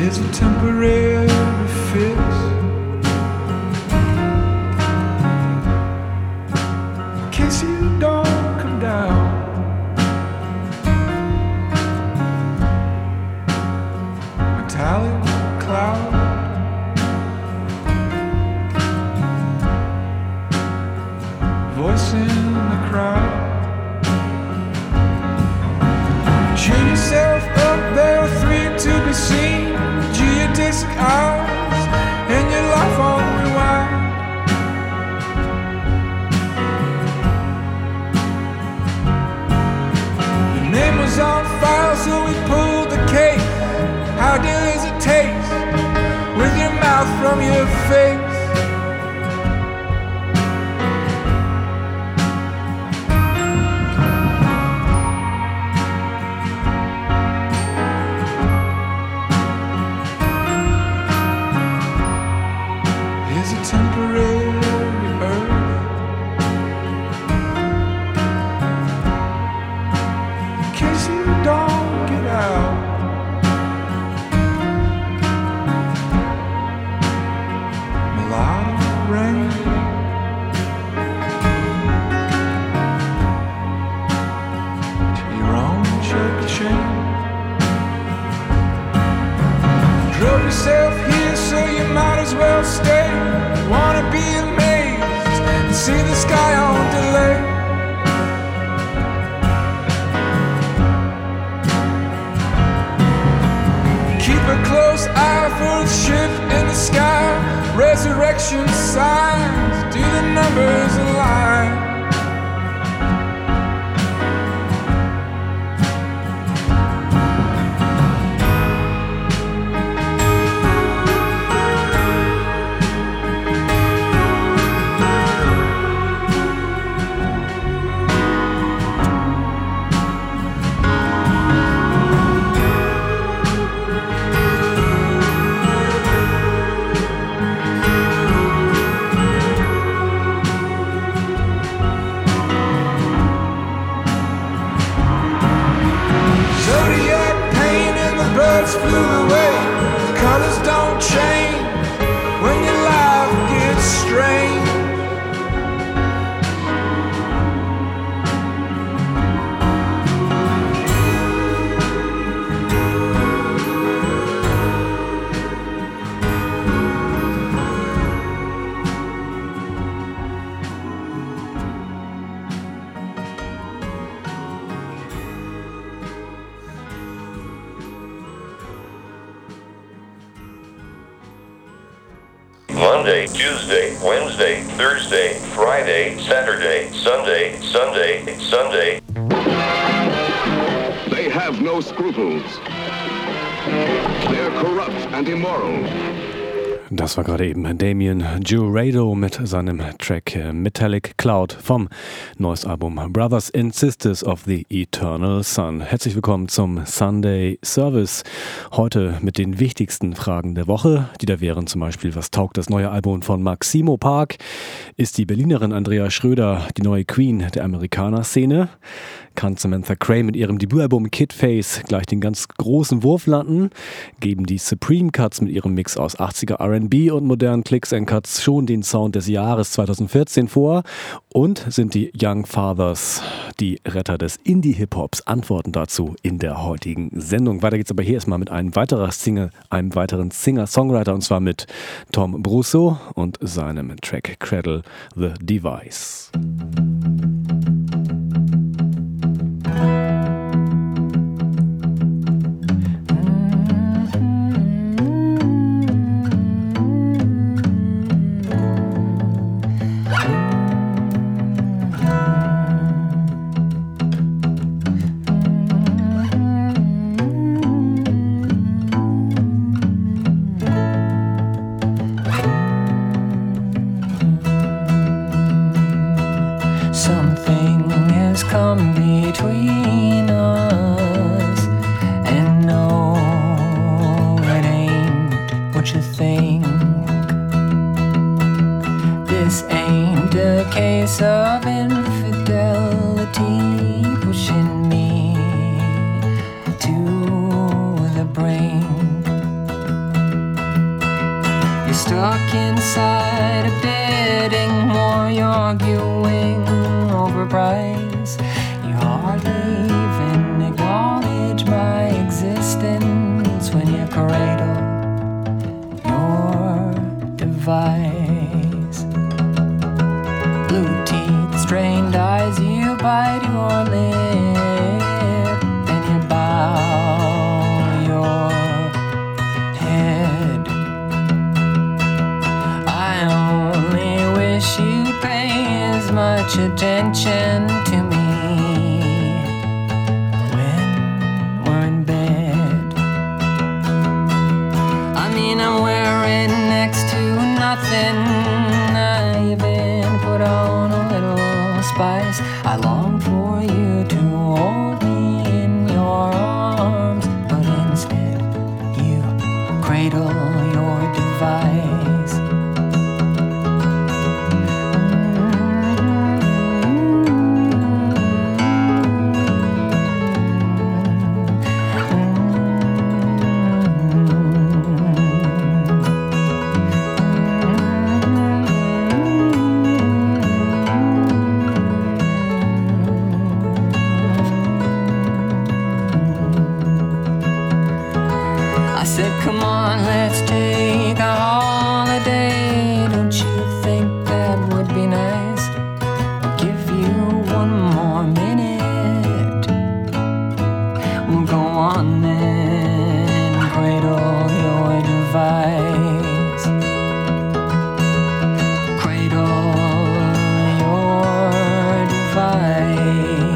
is a temporary fix. In case you don't come down. Metallic cloud. Voice in the crowd. Cheer yourself up, there are three to be seen. Geodesic eyes and your life on rewind. Your name was on file, so we pulled the case. How does it taste with your mouth from your face? Resurrection signs, do the numbers align? Flew away, the colors don't change when your life gets strange. Monday, Tuesday, Wednesday, Thursday, Friday, Saturday, Sunday, Sunday, Sunday. They have no scruples. They're corrupt and immoral. Das war gerade eben Damien Jurado mit seinem Track Metallic Cloud vom neues Album Brothers and Sisters of the Eternal Sun. Herzlich willkommen zum Sunday Service. Heute mit den wichtigsten Fragen der Woche, die da wären zum Beispiel, was taugt das neue Album von Maximo Park? Ist die Berlinerin Andrea Schröder die neue Queen der Amerikaner-Szene? Kann Samantha Cray mit ihrem Debütalbum Kid Face gleich den ganz großen Wurf landen? Geben die Supreme Cuts mit ihrem Mix aus 80er R&B und modernen Clicks and Cuts schon den Sound des Jahres 2014 vor? Und sind die Young Fathers die Retter des Indie-Hip-Hops? Antworten dazu in der heutigen Sendung. Weiter geht's aber hier erstmal mit einem weiteren Singer-Songwriter, und zwar mit Tom Brusso und seinem Track Cradle the Device. Come between us, and no, it ain't what you think. This ain't a case of infidelity pushing me to the brink. You're stuck inside a bidding war, you're arguing over price. You hardly even acknowledge my existence when you cradle your device. Blue teeth, strained eyes, you bite your lip, then you bow your head. I only wish you'd pay as much attention to me when we're in bed. I mean, I'm wearing next to nothing. I even put on a little spice. I long for you to hold me in your arms, but instead you cradle your device. I said, come on, let's take a holiday. Don't you think that would be nice? I'll give you one more minute. We'll go on then, cradle your device. Cradle your device.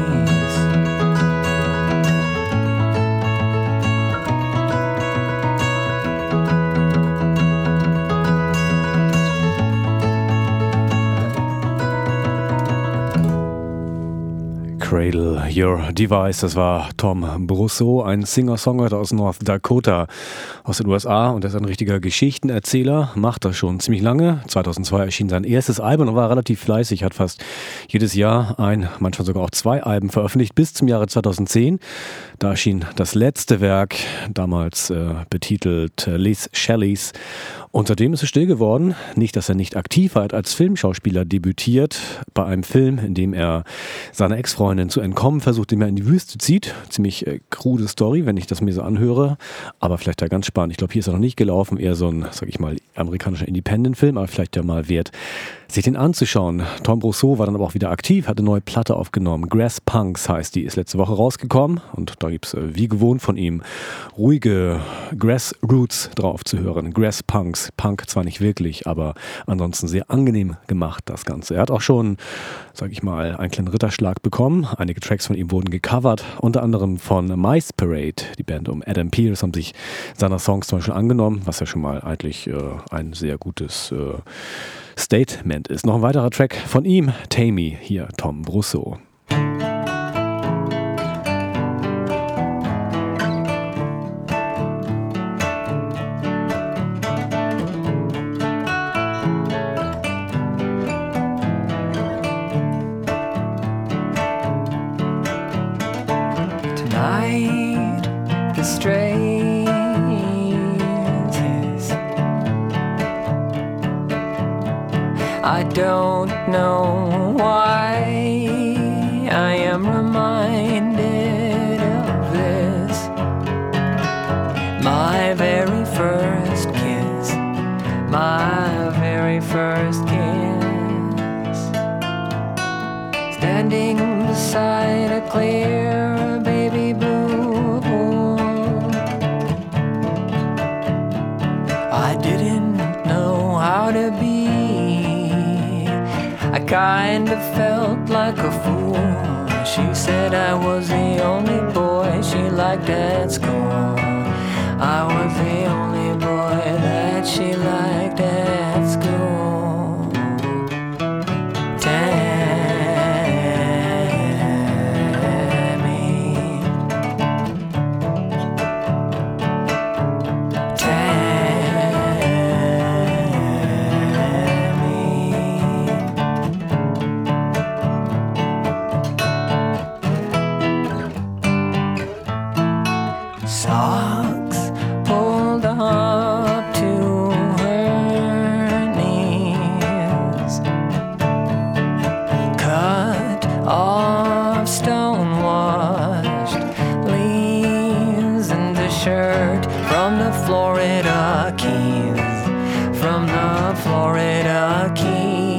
Cradle Your Device, das war Tom Brousseau, ein Singer-Songwriter aus North Dakota, aus den USA, und er ist ein richtiger Geschichtenerzähler, macht das schon ziemlich lange. 2002 erschien sein erstes Album und war relativ fleißig, hat fast jedes Jahr manchmal sogar auch 2 Alben veröffentlicht, bis zum Jahre 2010. Da erschien das letzte Werk, damals betitelt Liz Shelley's, und seitdem ist es still geworden. Nicht, dass er nicht aktiv hat, als Filmschauspieler debütiert, bei einem Film, in dem er seiner Ex-Freundin zu entkommen versucht, den er in die Wüste zieht. Ziemlich krude Story, wenn ich das mir so anhöre, aber vielleicht ja ganz spannend. Ich glaube, hier ist er noch nicht gelaufen, eher so ein, sag ich mal, amerikanischer Independent-Film, aber vielleicht ja mal wert, sich den anzuschauen. Tom Brousseau war dann aber auch wieder aktiv, hat eine neue Platte aufgenommen. Grass Punks heißt die, ist letzte Woche rausgekommen, und da gibt es wie gewohnt von ihm ruhige Grass Roots drauf zu hören. Grass Punks, Punk zwar nicht wirklich, aber ansonsten sehr angenehm gemacht, das Ganze. Er hat auch schon, sag ich mal, einen kleinen Ritterschlag bekommen. Einige Tracks von ihm wurden gecovert, unter anderem von Mice Parade. Die Band um Adam Pearce haben sich seiner Songs zum Beispiel angenommen, was ja schon mal eigentlich ein sehr gutes Statement ist. Noch ein weiterer Track von ihm, Tammy, hier Tom Brousseau. Tonight, the strays I don't know why I am reminded of this. My very first kiss, my very first kiss. Standing beside a clear baby blue pool. I didn't know how to be. I kind of felt like a fool. She said I was the only boy she liked at school. I was the only boy that she liked at school. Tammy, socks from the Florida Keys, from the Florida Keys.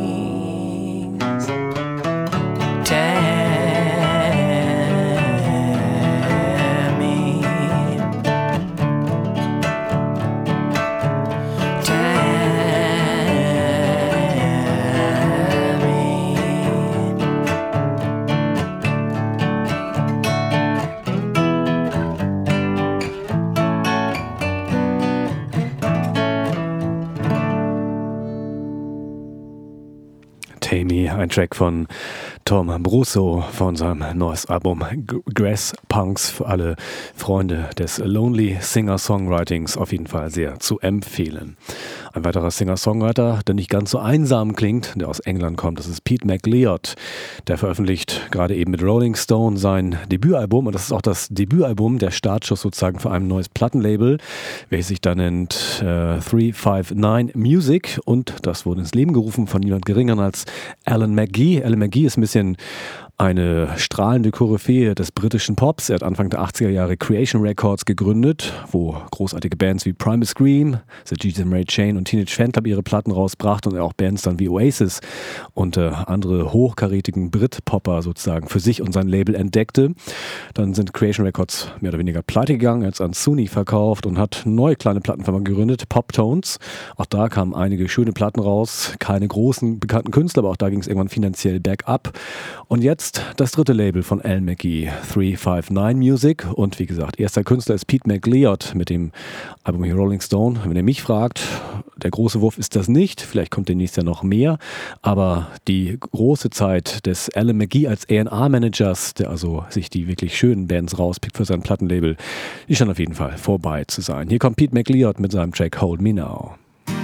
Tammy, ein Track von Tom Brousseau von seinem neues Album Grass Punks, für alle Freunde des Lonely Singer-Songwritings auf jeden Fall sehr zu empfehlen. Ein weiterer Singer-Songwriter, der nicht ganz so einsam klingt, der aus England kommt, das ist Pete McLeod. Der veröffentlicht gerade eben mit Rolling Stone sein Debütalbum, und das ist auch das Debütalbum, der Startschuss sozusagen für ein neues Plattenlabel, welches sich da nennt 359 Music, und das wurde ins Leben gerufen von niemand geringeren als Alan McGee. Alan McGee ist ein bisschen eine strahlende Koryphäe des britischen Pops. Er hat Anfang der 80er Jahre Creation Records gegründet, wo großartige Bands wie Primal Scream, The G's and Ray Chain und Teenage Fanclub ihre Platten rausbrachten, und auch Bands dann wie Oasis und andere hochkarätigen Brit-Popper sozusagen für sich und sein Label entdeckte. Dann sind Creation Records mehr oder weniger pleite gegangen, er hat es an Sony verkauft und hat neue kleine Plattenfirma gegründet, Poptones. Auch da kamen einige schöne Platten raus, keine großen bekannten Künstler, aber auch da ging es irgendwann finanziell bergab. Und jetzt das dritte Label von Alan McGee, 359 Music, und wie gesagt, erster Künstler ist Pete McLeod mit dem Album hier Rolling Stone. Wenn ihr mich fragt, der große Wurf ist das nicht, vielleicht kommt demnächst ja noch mehr, aber die große Zeit des Alan McGee als A&R-Managers, der also sich die wirklich schönen Bands rauspickt für sein Plattenlabel, ist schon auf jeden Fall vorbei zu sein. Hier kommt Pete McLeod mit seinem Track Hold Me Now.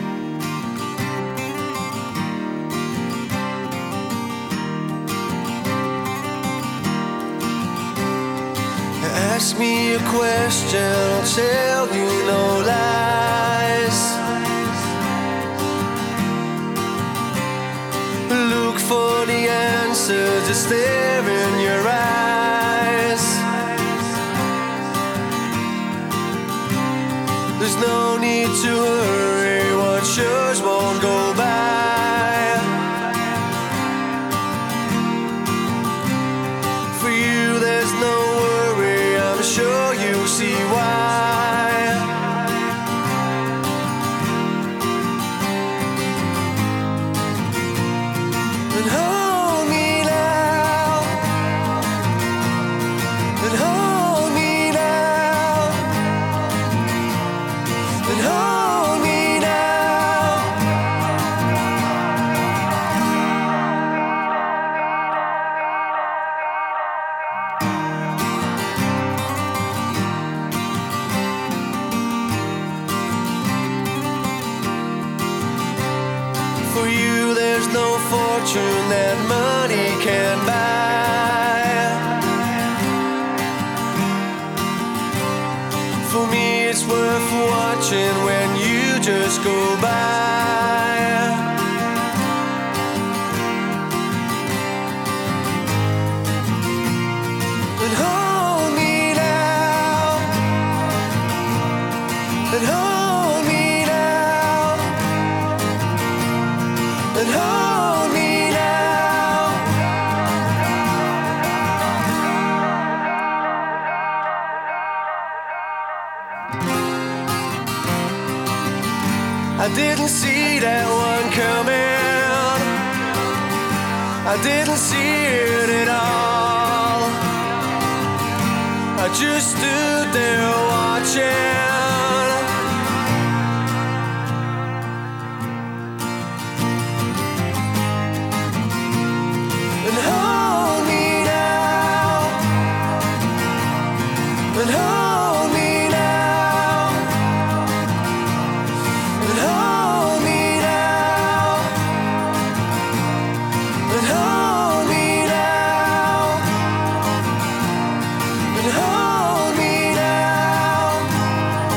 Ask me a question, I'll tell you no lies. Look for the answer, just stare in your eyes. There's no need to hurry, what's yours won't go by. For you there's no worry, I'm sure you see why. And hold me now, and hold me now, and hold me now. For you there's no fortune that money can buy. For me it's worth watching when you just go by. And hold me now, and hold me now, and hold me now. I didn't see that one coming, I didn't see it at all. I just stood there watching. And hold me now, and hold me now, and hold me now, and hold me now, and hold me now.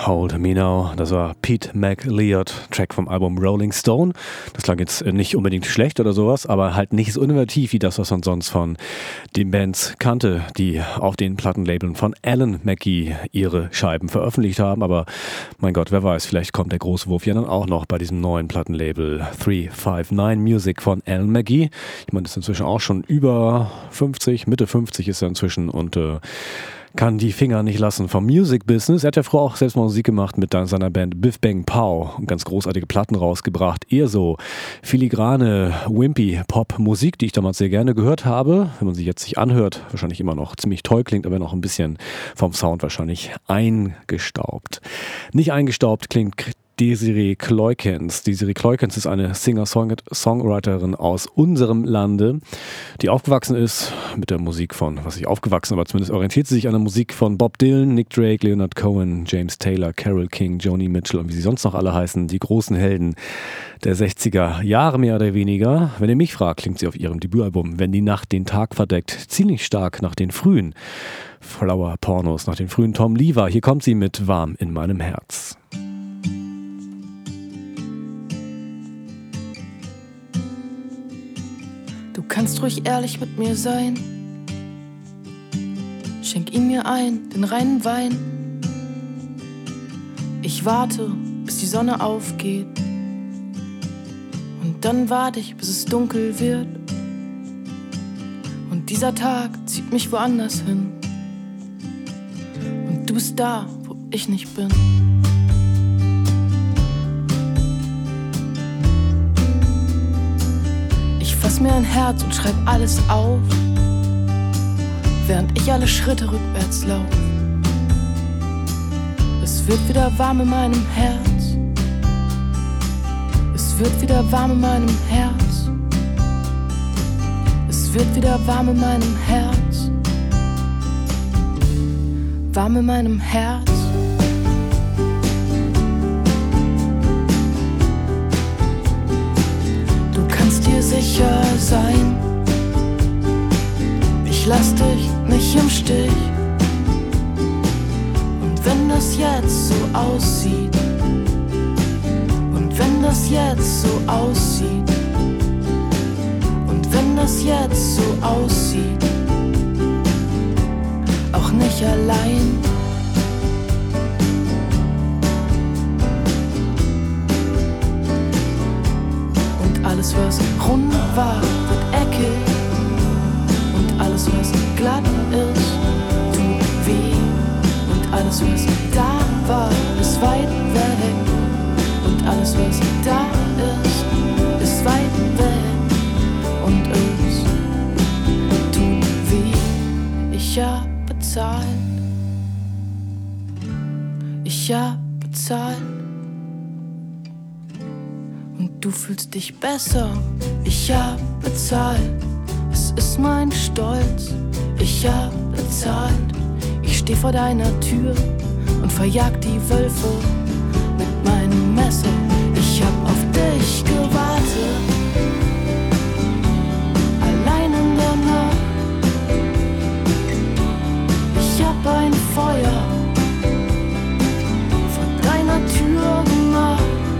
Hold Me Now. Das war Pete McLeod, Track vom Album Rolling Stone. Das klang jetzt nicht unbedingt schlecht oder sowas, aber halt nicht so innovativ wie das, was man sonst von den Bands kannte, die auf den Plattenlabeln von Alan McGee ihre Scheiben veröffentlicht haben. Aber mein Gott, wer weiß, vielleicht kommt der große Wurf ja dann auch noch bei diesem neuen Plattenlabel 359 Music von Alan McGee. Ich meine, das ist inzwischen auch schon über 50, Mitte 50 ist er inzwischen und kann die Finger nicht lassen vom Music-Business. Er hat ja früher auch selbst mal Musik gemacht mit seiner Band Biff Bang Pow und ganz großartige Platten rausgebracht. Eher so filigrane, wimpy Pop-Musik, die ich damals sehr gerne gehört habe. Wenn man sie jetzt sich anhört, wahrscheinlich immer noch ziemlich toll klingt, aber noch ein bisschen vom Sound wahrscheinlich eingestaubt. Nicht eingestaubt klingt Desiree Kleukens. Desiree Kleukens ist eine Singer-Songwriterin aus unserem Lande, die aufgewachsen ist mit der Musik von, was nicht aufgewachsen, aber zumindest orientiert sie sich an der Musik von Bob Dylan, Nick Drake, Leonard Cohen, James Taylor, Carole King, Joni Mitchell und wie sie sonst noch alle heißen, die großen Helden der 60er Jahre mehr oder weniger. Wenn ihr mich fragt, klingt sie auf ihrem Debütalbum Wenn die Nacht den Tag verdeckt ziemlich stark nach den frühen Flower-Pornos, nach den frühen Tom Lever. Hier kommt sie mit Warm in meinem Herz. Du kannst ruhig ehrlich mit mir sein. Schenk ihn mir ein, den reinen Wein. Ich warte, bis die Sonne aufgeht. Und dann warte ich, bis es dunkel wird. Und dieser Tag zieht mich woanders hin. Und du bist da, wo ich nicht bin. Fass mir ein Herz und schreib alles auf, während ich alle Schritte rückwärts lauf. Es wird wieder warm in meinem Herz. Es wird wieder warm in meinem Herz. Es wird wieder warm in meinem Herz. Warm in meinem Herz. Sicher sein, ich lass dich nicht im Stich. Und wenn das jetzt so aussieht, und wenn das jetzt so aussieht, und wenn das jetzt so aussieht, auch nicht allein. Alles, was rund war, wird eckig. Und alles, was glatt ist, tut weh. Und alles, was da war, ist weit weg. Und alles, was da ist weit weg. Und es tut weh. Ich hab bezahlt. Ich hab bezahlt. Du fühlst dich besser, ich hab bezahlt. Es ist mein Stolz, ich hab bezahlt. Ich steh vor deiner Tür und verjag die Wölfe mit meinem Messer. Ich hab auf dich gewartet, allein in der Nacht. Ich hab ein Feuer vor deiner Tür gemacht.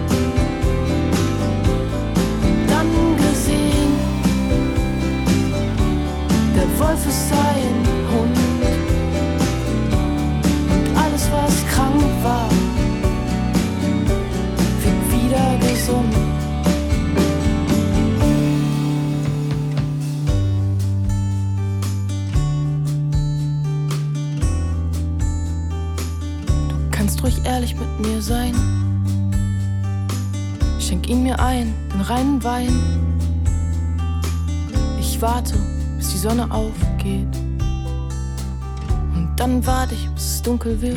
Wolf ist ein Hund und alles, was krank war, wird wieder gesund. Du kannst ruhig ehrlich mit mir sein. Schenk ihn mir ein, den reinen Wein. Ich warte, bis die Sonne aufgeht. Und dann warte ich, bis es dunkel wird.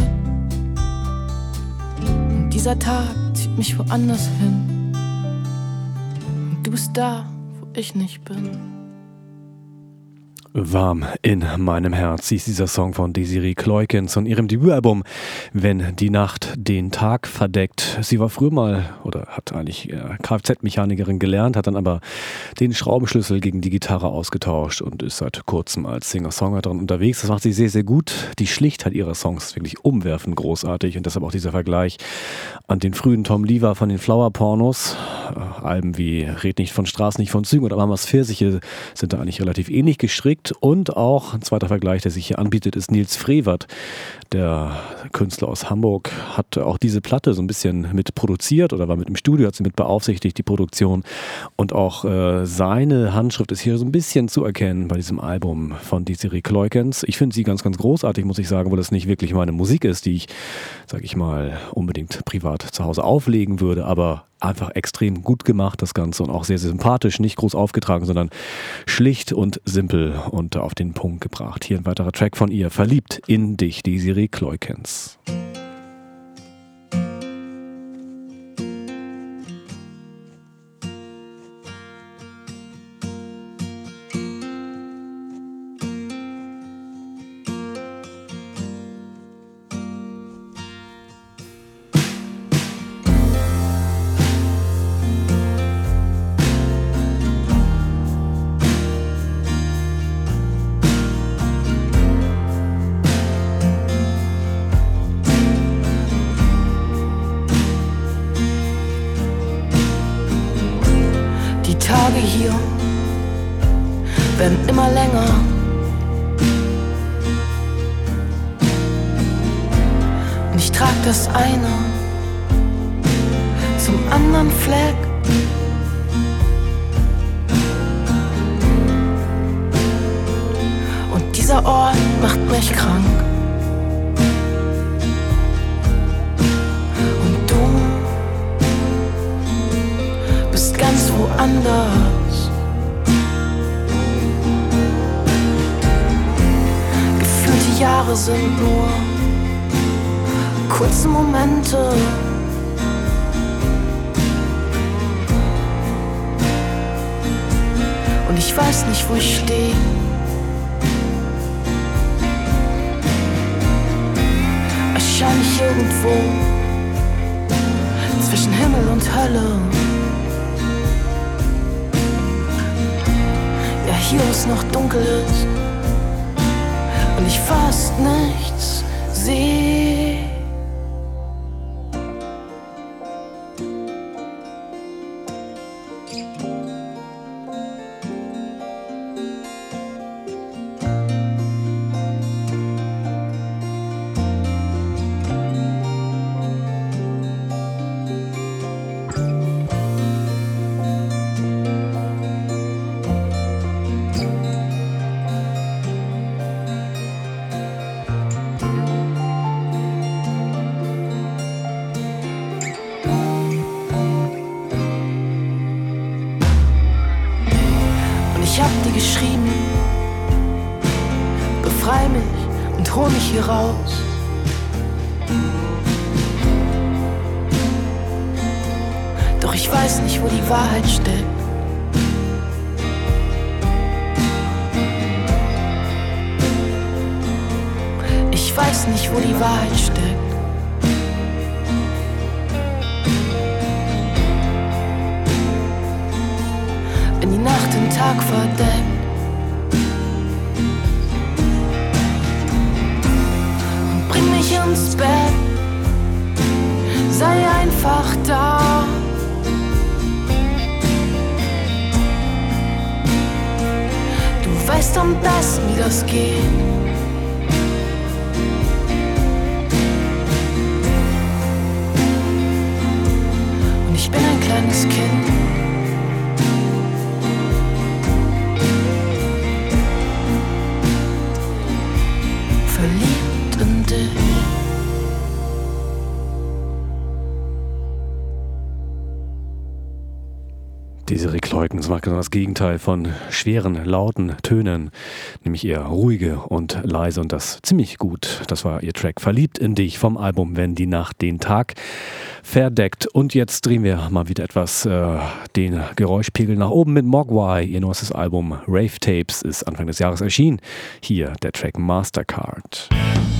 Und dieser Tag zieht mich woanders hin. Und du bist da, wo ich nicht bin. Warm in meinem Herz hieß dieser Song von Desiree Kleukens von ihrem Debütalbum Wenn die Nacht den Tag verdeckt. Sie war früher mal oder hat eigentlich Kfz-Mechanikerin gelernt, hat dann aber den Schraubenschlüssel gegen die Gitarre ausgetauscht und ist seit kurzem als Singer-Songwriterin unterwegs. Das macht sie sehr, sehr gut. Die Schlichtheit ihrer Songs ist wirklich umwerfend großartig und deshalb auch dieser Vergleich an den frühen Tom Lever von den Flower-Pornos. Alben wie Red nicht von Straßen, nicht von Zügen oder Mamas Pfirsiche sind da eigentlich relativ ähnlich gestrickt. Und auch ein zweiter Vergleich, der sich hier anbietet, ist Nils Frevert. Der Künstler aus Hamburg hat auch diese Platte so ein bisschen mit produziert oder war mit im Studio, hat sie mit beaufsichtigt, die Produktion. Und auch seine Handschrift ist hier so ein bisschen zu erkennen bei diesem Album von Desiree Kleukens. Ich finde sie ganz, ganz großartig, muss ich sagen, weil das nicht wirklich meine Musik ist, die ich, sag ich mal, unbedingt privat zu Hause auflegen würde, aber einfach extrem gut gemacht, das Ganze, und auch sehr, sehr sympathisch, nicht groß aufgetragen, sondern schlicht und simpel und auf den Punkt gebracht. Hier ein weiterer Track von ihr, Verliebt in dich, Desiree Kleukens. Hier werden immer länger. Und ich trag das eine zum anderen Fleck. Und dieser Ort macht mich krank. Und du bist ganz woanders. Gefühlte Jahre sind nur kurze Momente. Und ich weiß nicht, wo ich stehe. Wahrscheinlich irgendwo zwischen Himmel und Hölle. Ja, hier wo es noch dunkel ist und ich fast nichts sehe. Ich hab dir geschrieben, befrei mich und hol mich hier raus. Doch ich weiß nicht, wo die Wahrheit steckt. Ich weiß nicht, wo die Wahrheit steckt. Wenn die Nacht den Tag verdeckt und bring mich ins Bett, sei einfach da. Du weißt am besten, wie das geht. Und ich bin ein kleines Kind. Verliebt in dich. Desiree überzeugen. Es macht genau das Gegenteil von schweren, lauten Tönen, nämlich eher ruhige und leise und das ziemlich gut. Das war ihr Track Verliebt in dich vom Album Wenn die Nacht den Tag verdeckt. Und jetzt drehen wir mal wieder etwas den Geräuschpegel nach oben mit Mogwai. Ihr neuestes Album Rave Tapes ist Anfang des Jahres erschienen. Hier der Track Mastercard.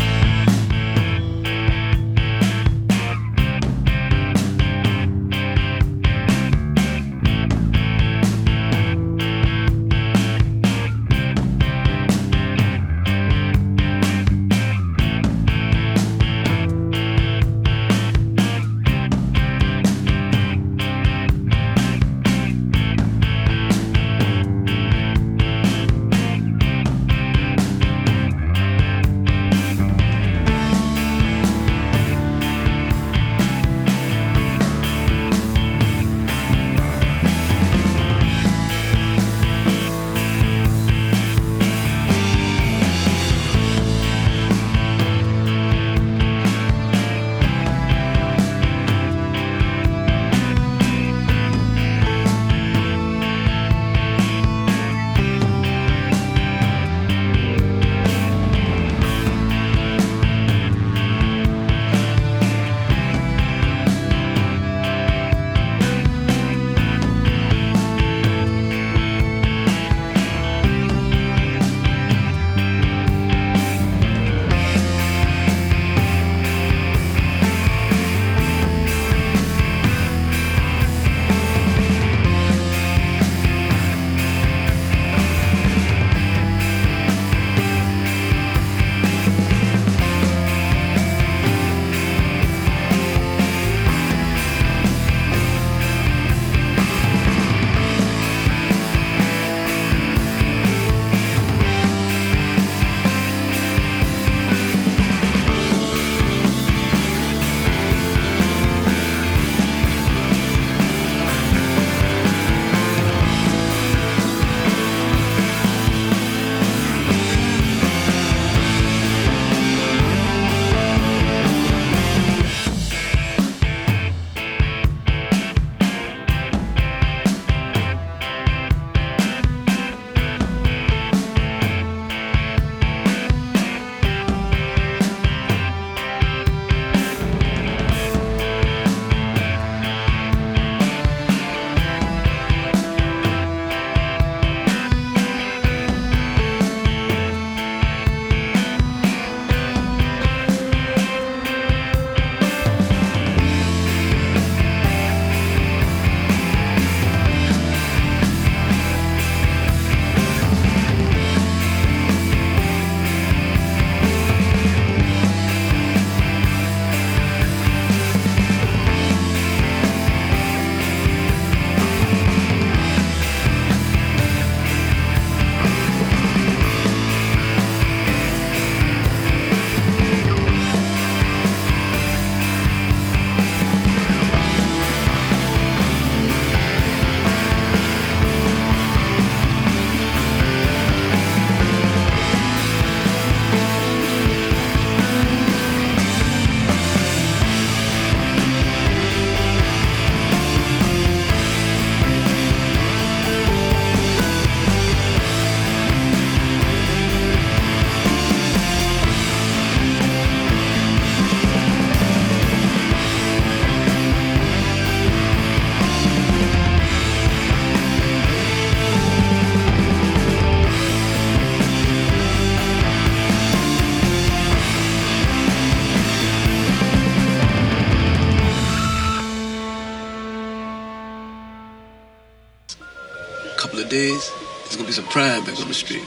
Couple of days, there's gonna be some pride back on the street.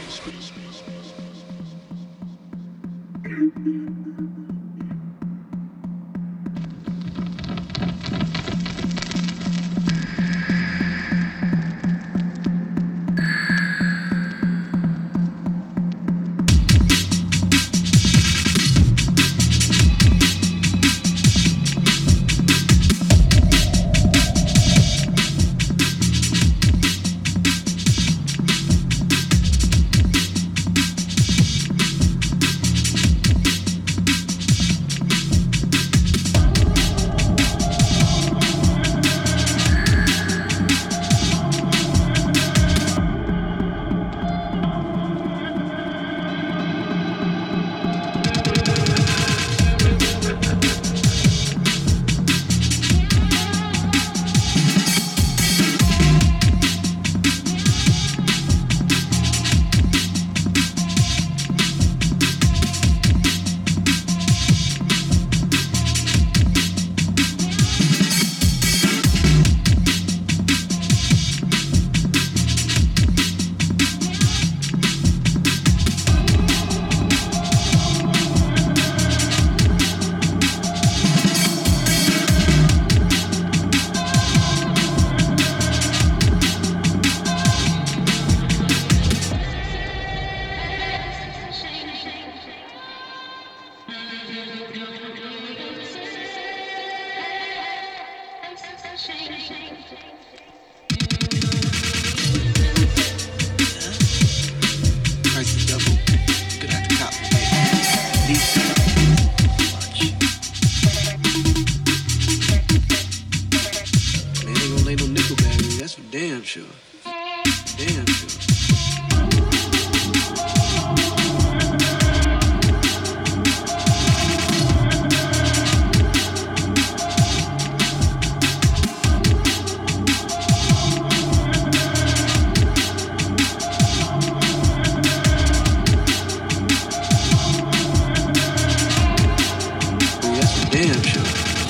Price is double. Good at the cop. Watch. Man, ain't gonna lay no nickel bag in me, that's for damn sure. Damn sure. Damn sure.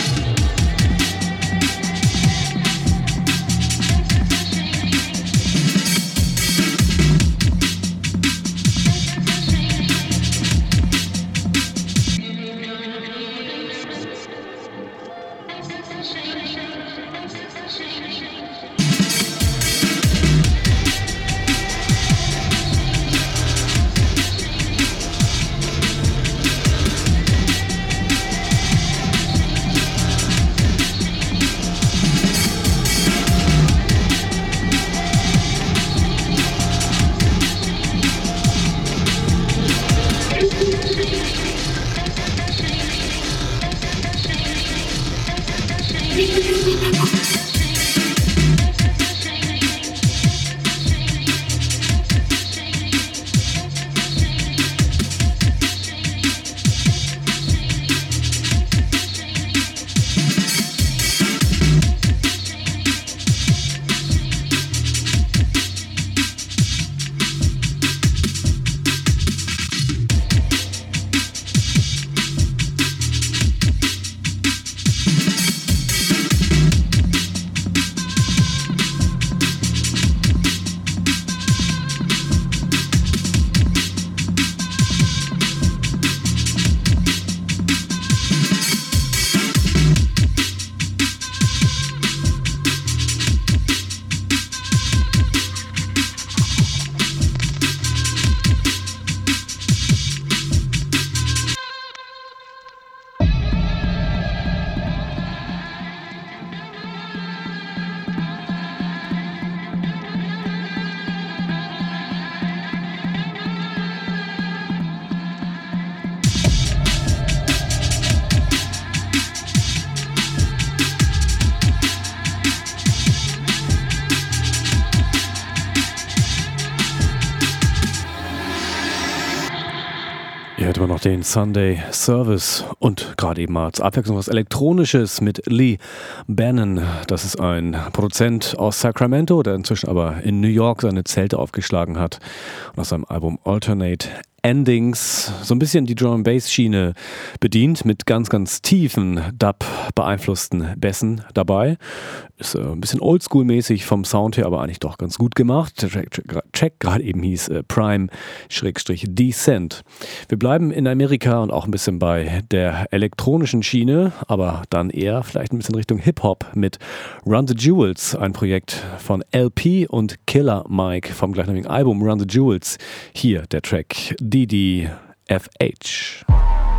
Hier hätten wir noch den Sunday Service und gerade eben als Abwechslung was Elektronisches mit Lee Bannon. Das ist ein Produzent aus Sacramento, der inzwischen aber in New York seine Zelte aufgeschlagen hat und aus seinem Album Alternate Endings so ein bisschen die Drum-and-Bass-Schiene bedient, mit ganz, ganz tiefen Dub-beeinflussten Bässen dabei. Ist ein bisschen Oldschool-mäßig vom Sound her, aber eigentlich doch ganz gut gemacht. Der Track gerade eben hieß Prime-Descent. Wir bleiben in Amerika und auch ein bisschen bei der elektronischen Schiene, aber dann eher vielleicht ein bisschen Richtung Hip-Hop mit Run the Jewels, ein Projekt von LP und Killer Mike vom gleichnamigen Album Run the Jewels. Hier der Track DDFH.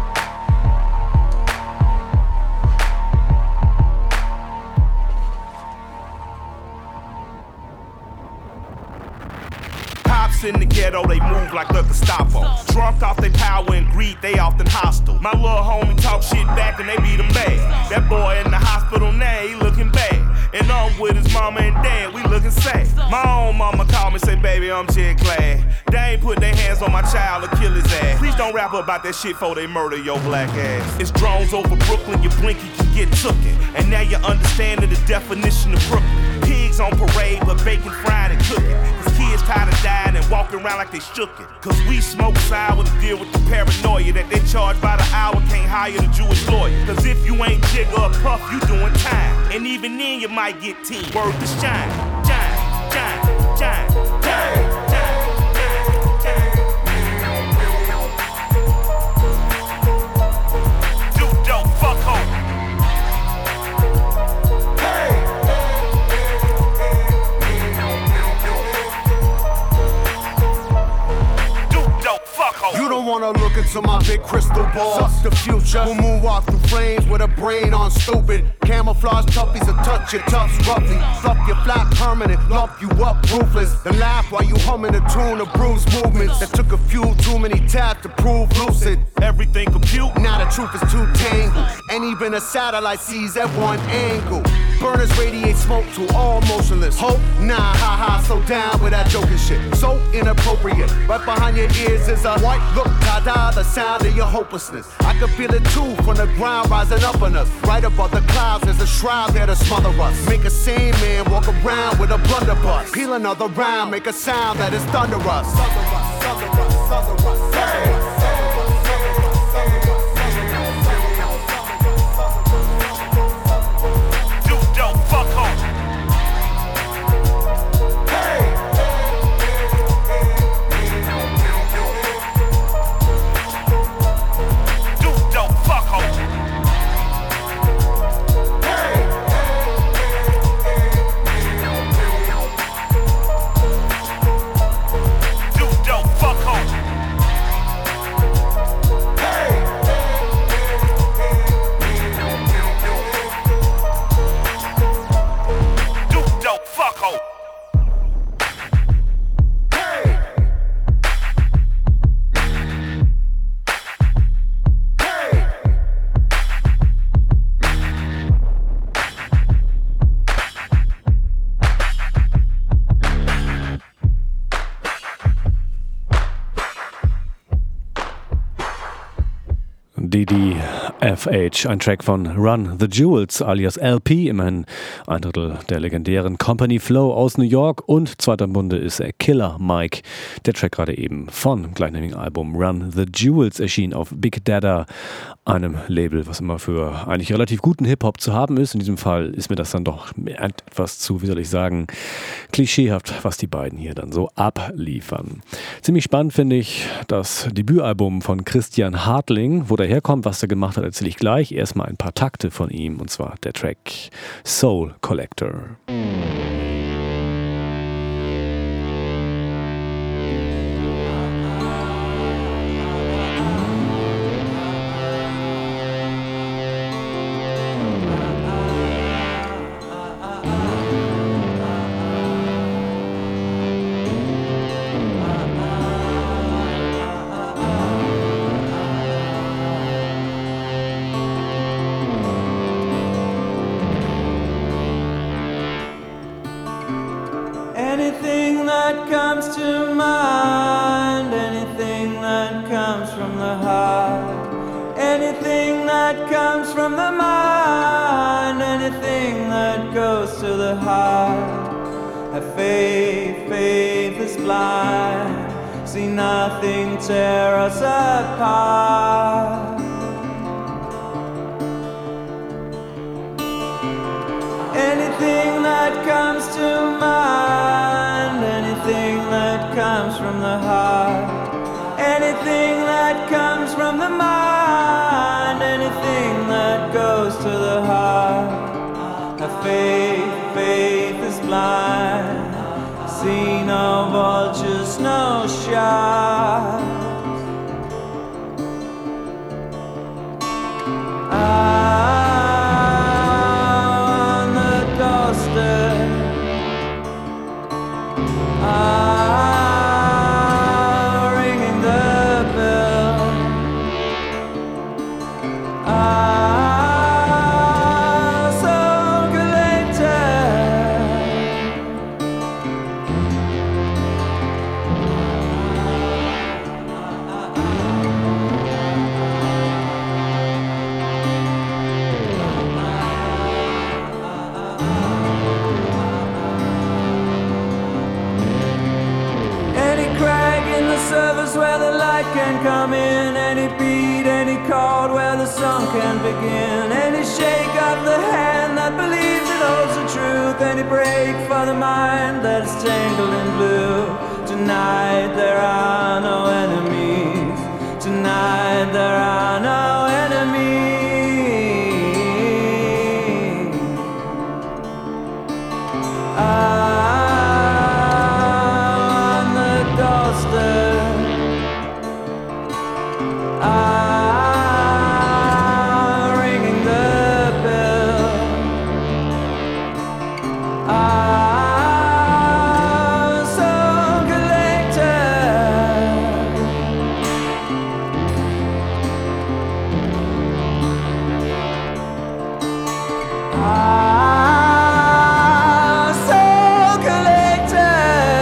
In the ghetto, they move like the Gestapo. Drunk off their power and greed, they often hostile. My little homie talk shit back and they beat him bad. That boy in the hospital now, he looking bad. And I'm with his mama and dad, we looking sad. My own mama called me, say, baby, I'm shit glad. They ain't put their hands on my child or kill his ass. Please don't rap about that shit before they murder your black ass. It's drones over Brooklyn, you blink, you can get tooken. And now you're understanding the definition of Brooklyn. Pigs on parade, but bacon fried and cooking. Cause kids tired of dying and walking around like they shook it. Cause we smoke sour to deal with the paranoia that they charge by the hour, can't hire the Jewish lawyer. Cause if you ain't Jigga or Puff, you doing time. And even then you might get 10. Word to shine, shine, shine, shine, shine. You don't wanna look Look into my big crystal ball. Suck the future. Who moonwalk through flames with a brain on stupid. Camouflage toughies will touch your tufts roughly. Fluff your flat permanent, lump you up ruthless. Then laugh while you humming a tune of bruised movements. That took a few too many taps to prove lucid. Everything compute. Now the truth is too tangled. And even a satellite sees at one angle. Burners radiate smoke to all motionless. Hope? Nah, haha, so down with that joking shit. So inappropriate. Right behind your ears is a white look, ta-da, the sound of your hopelessness. I can feel it too from the ground rising up on us. Right above the clouds, there's a shroud there to smother us. Make a sane man walk around with a blunderbuss. Peel another round, make a sound that is thunderous. Hey! DDFH, ein Track von Run the Jewels alias LP, immerhin ein Drittel der legendären Company Flow aus New York, und zweiter im Bunde ist Killer Mike, der Track gerade eben von gleichnamigen Album Run the Jewels erschien auf Big Dada, einem Label, was immer für eigentlich relativ guten Hip-Hop zu haben ist. In diesem Fall ist mir das dann doch etwas zu, wie soll ich sagen, klischeehaft, was die beiden hier dann so abliefern. Ziemlich spannend finde ich das Debütalbum von Christian Hartling. Wo der herkommt, was er gemacht hat, erzähle ich gleich. Erstmal ein paar Takte von ihm, und zwar der Track Soul Collector. Anything that comes to mind, anything that comes from the heart, anything that comes from the mind, anything that goes to the heart. Have faith, faith is blind, see nothing tear us apart. Anything that comes to mind, anything that comes from the heart, anything that comes from the mind, anything that goes to the heart. Have faith, faith is blind, see no vultures, no sharks. Ringing the bell. Soul collector. Surface where the light can come in, any beat, any chord where the song can begin, any shake of the hand that believes it holds the truth, any break for the mind that is tangled in blue. Tonight there are no enemies, tonight there are no enemies. On the doorstep. ringing the bell. Song collector. Song collector.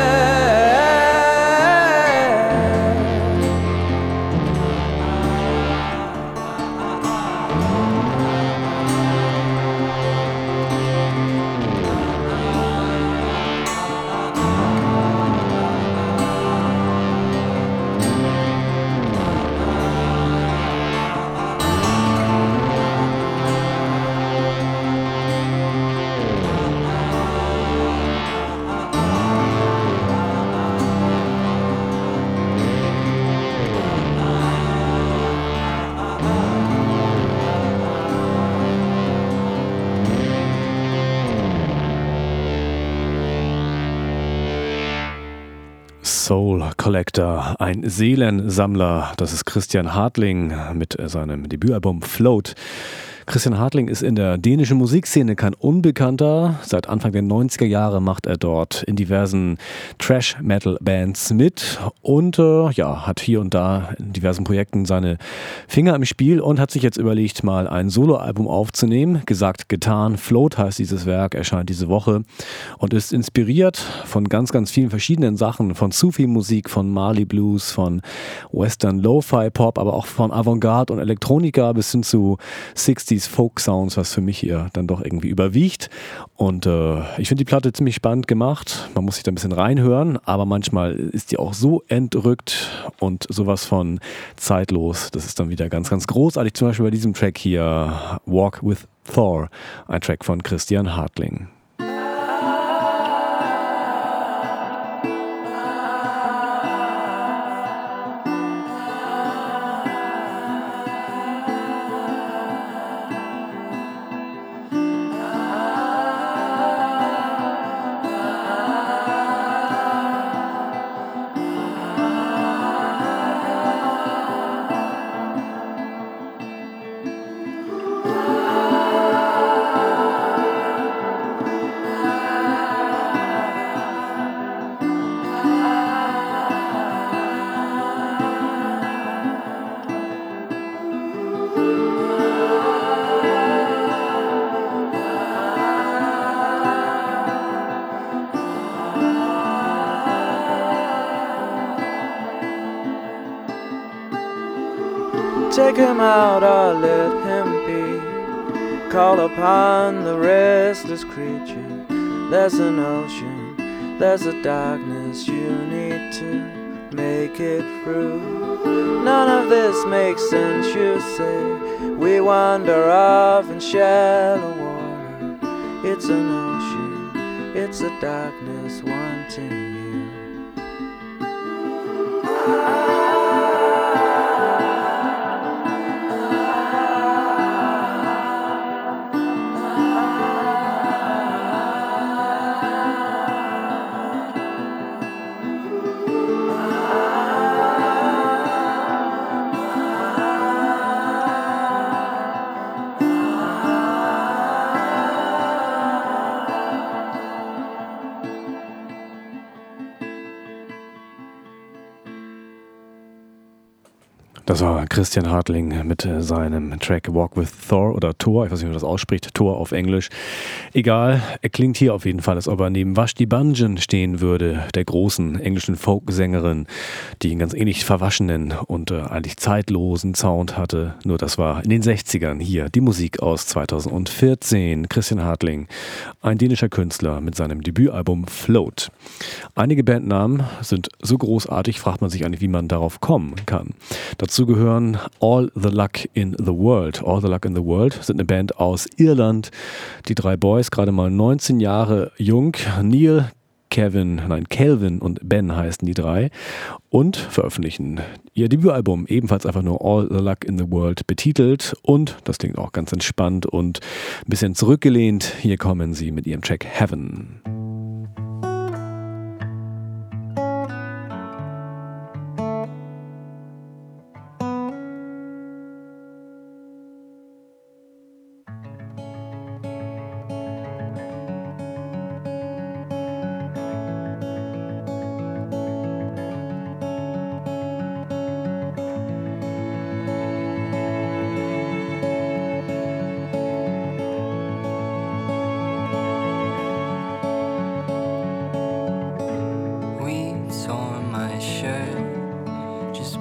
Soul Collector, ein Seelensammler, das ist Christian Hartling mit seinem Debütalbum Float. Christian Hartling ist in der dänischen Musikszene kein Unbekannter. Seit Anfang der 90er Jahre macht er dort in diversen Thrash-Metal-Bands mit und hat hier und da in diversen Projekten seine Finger im Spiel und hat sich jetzt überlegt, mal ein Soloalbum aufzunehmen. Gesagt, getan. Float heißt dieses Werk, erscheint diese Woche und ist inspiriert von ganz, ganz vielen verschiedenen Sachen, von Sufi-Musik, von Mali Blues, von Western Lo-Fi-Pop, aber auch von Avantgarde und Elektronika bis hin zu 60s Folk-Sounds, was für mich hier dann doch irgendwie überwiegt. Und ich finde die Platte ziemlich spannend gemacht. Man muss sich da ein bisschen reinhören, aber manchmal ist die auch so entrückt und sowas von zeitlos. Das ist dann wieder ganz, ganz großartig. Zum Beispiel bei diesem Track hier, Walk with Thor, ein Track von Christian Hartling. Take him out or let him be. Call upon the restless creature. There's an ocean, there's a darkness you need to make it through. None of this makes sense, you say. We wander off in shallow water. It's an ocean, it's a darkness wanting you. Das war Christian Hartling mit seinem Track Walk with Thor oder Thor, ich weiß nicht, wie man das ausspricht, Thor auf Englisch. Egal, er klingt hier auf jeden Fall, als ob er neben Vashti Bunyan stehen würde, der großen englischen Folksängerin, die einen ganz ähnlich verwaschenen und eigentlich zeitlosen Sound hatte. Nur das war in den 60ern hier die Musik aus 2014. Christian Hartling, ein dänischer Künstler mit seinem Debütalbum Float. Einige Bandnamen sind so großartig, fragt man sich eigentlich, wie man darauf kommen kann. Dazu gehören All the Luck in the World. All the Luck in the World sind eine Band aus Irland. Die drei Boys, gerade mal 19 Jahre jung. Neil, Calvin und Ben heißen die drei und veröffentlichen ihr Debütalbum ebenfalls einfach nur All the Luck in the World betitelt und das klingt auch ganz entspannt und ein bisschen zurückgelehnt. Hier kommen sie mit ihrem Track Heaven.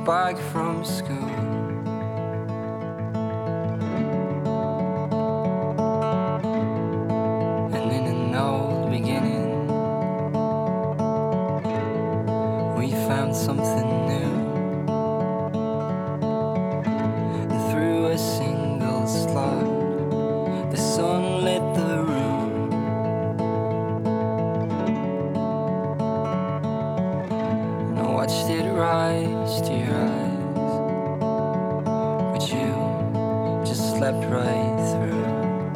back from school. And in an old beginning, we found something new. And through a single slot, the sun lit the room. And I watched it rise to your eyes, but you just slept right through.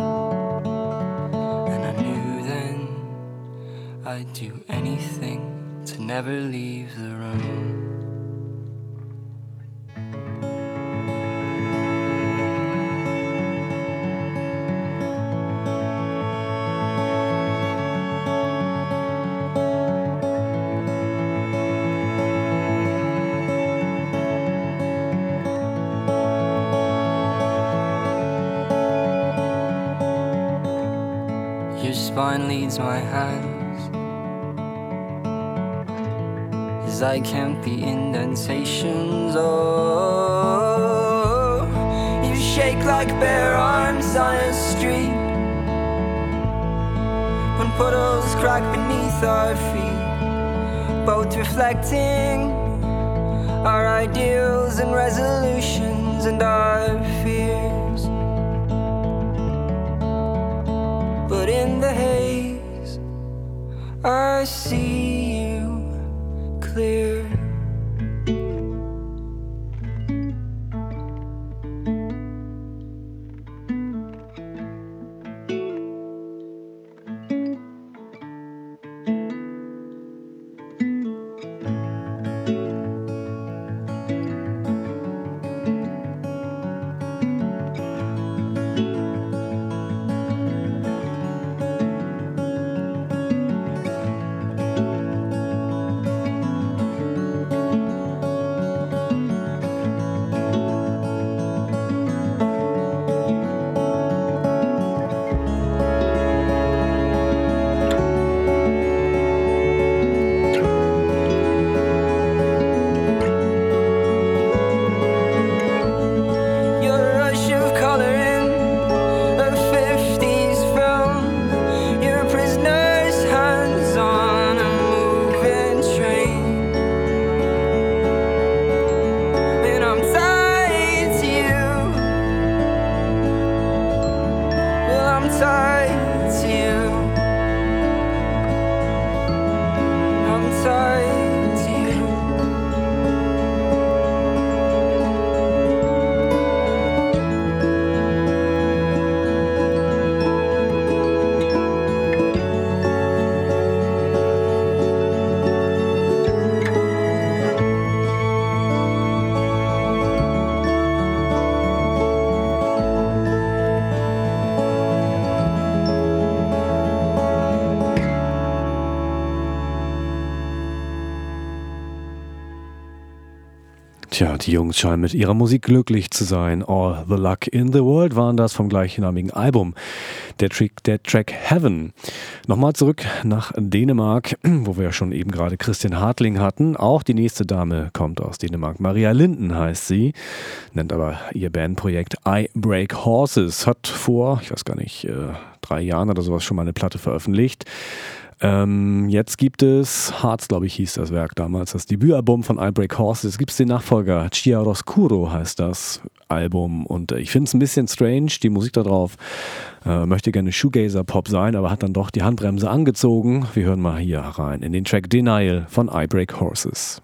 And I knew then I'd do anything to never leave the room. Your spine leads my hands as I count the indentations. Oh, you shake like bare arms on a street when puddles crack beneath our feet, both reflecting our ideals and resolutions and our fears. But in the haze, I see you clear. Tja, die Jungs scheinen mit ihrer Musik glücklich zu sein. All the Luck in the World waren das vom gleichnamigen Album. Der Track Heaven. Nochmal zurück nach Dänemark, wo wir ja schon eben gerade Christian Hartling hatten. Auch die nächste Dame kommt aus Dänemark. Maria Linden heißt sie, nennt aber ihr Bandprojekt I Break Horses. Hat vor, ich weiß gar nicht, 3 Jahren oder sowas schon mal eine Platte veröffentlicht. Jetzt gibt es, Hearts, glaube ich, hieß das Werk damals, das Debütalbum von I Break Horses. Jetzt gibt es den Nachfolger, Chiaroscuro heißt das Album. Und ich finde es ein bisschen strange, die Musik da drauf. Möchte gerne Shoegazer-Pop sein, aber hat dann doch die Handbremse angezogen. Wir hören mal hier rein in den Track Denial von I Break Horses.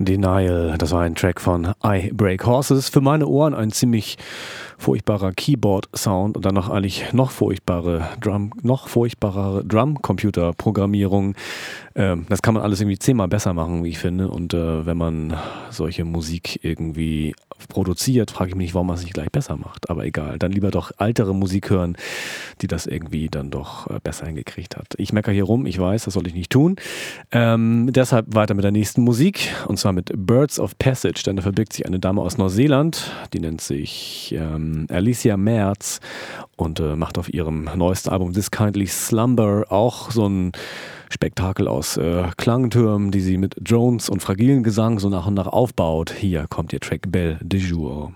Denial, das war ein Track von I Break Horses. Für meine Ohren ein ziemlich furchtbarer Keyboard-Sound und dann noch eigentlich noch furchtbarere Drum-Computer-Programmierung. Das kann man alles irgendwie 10-mal besser machen, wie ich finde. Und wenn man solche Musik irgendwie produziert, frage ich mich nicht, warum man es nicht gleich besser macht. Aber egal, dann lieber doch ältere Musik hören, die das irgendwie dann doch besser hingekriegt hat. Ich meckere hier rum, ich weiß, das soll ich nicht tun. Deshalb weiter mit der nächsten Musik, und zwar mit Birds of Passage, denn da verbirgt sich eine Dame aus Neuseeland, die nennt sich Alicia Merz und macht auf ihrem neuesten Album This Kindly Slumber auch so ein Spektakel aus Klangtürmen, die sie mit Drones und fragilen Gesang so nach und nach aufbaut. Hier kommt ihr Track Belle de Jour.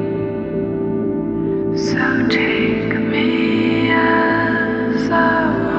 So take me as I was.